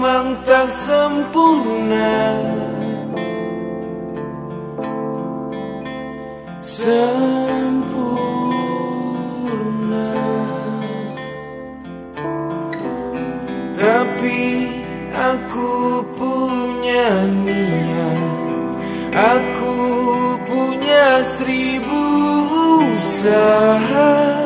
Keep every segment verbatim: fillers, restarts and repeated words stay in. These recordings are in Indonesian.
memang tak sempurna, sempurna. Tapi aku punya niat, aku punya seribu usaha,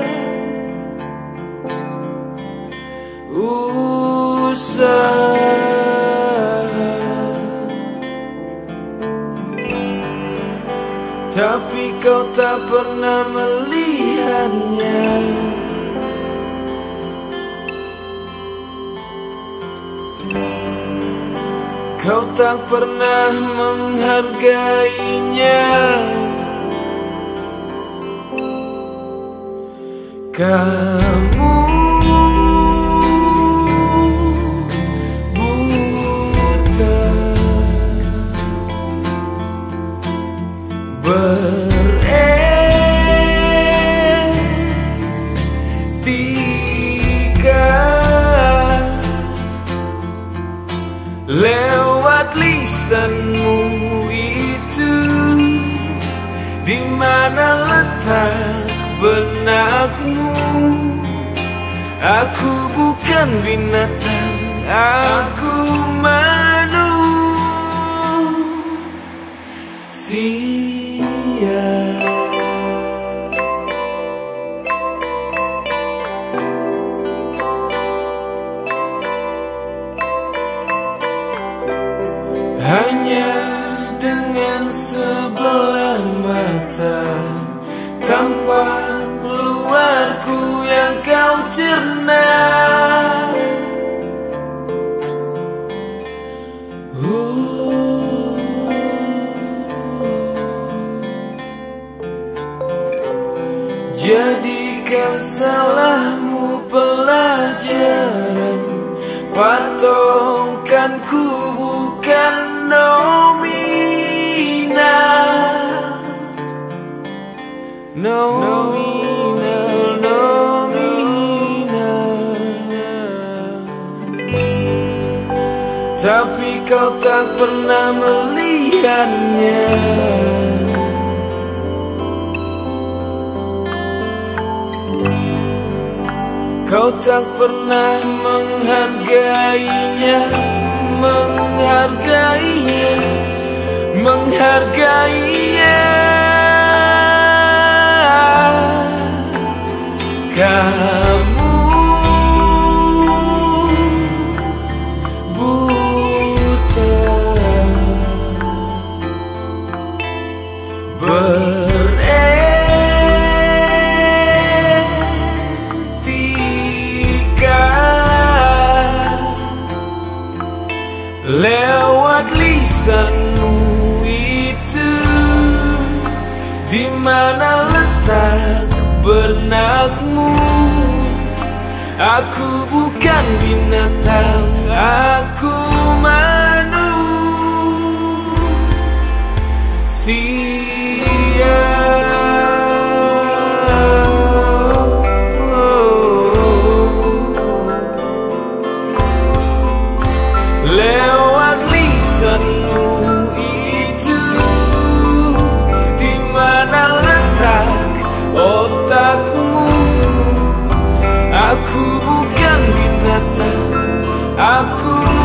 usaha. Tapi kau tak pernah melihatnya. Kau tak pernah menghargainya. Kamu buta, beretika lewat lisanmu itu. Di mana letak benakmu? Aku bukan binatang, aku manusia. Hanya dengan sebelah mata tampak luarku yang kau cerna. uh. Jadikan salahmu pelajaran, patokanku bukan nominal, nominal, nominal. Tapi kau tak pernah melihatnya. Kau tak pernah menghargainya, menghargainya, menghargainya. Kamu buta, beretika lewat lisanmu itu. Di mana letak benakmu? Aku bukan binatang, aku manusia. Lewat lisanmu itu, di mana letak otakmu? Aku bukan binatang, aku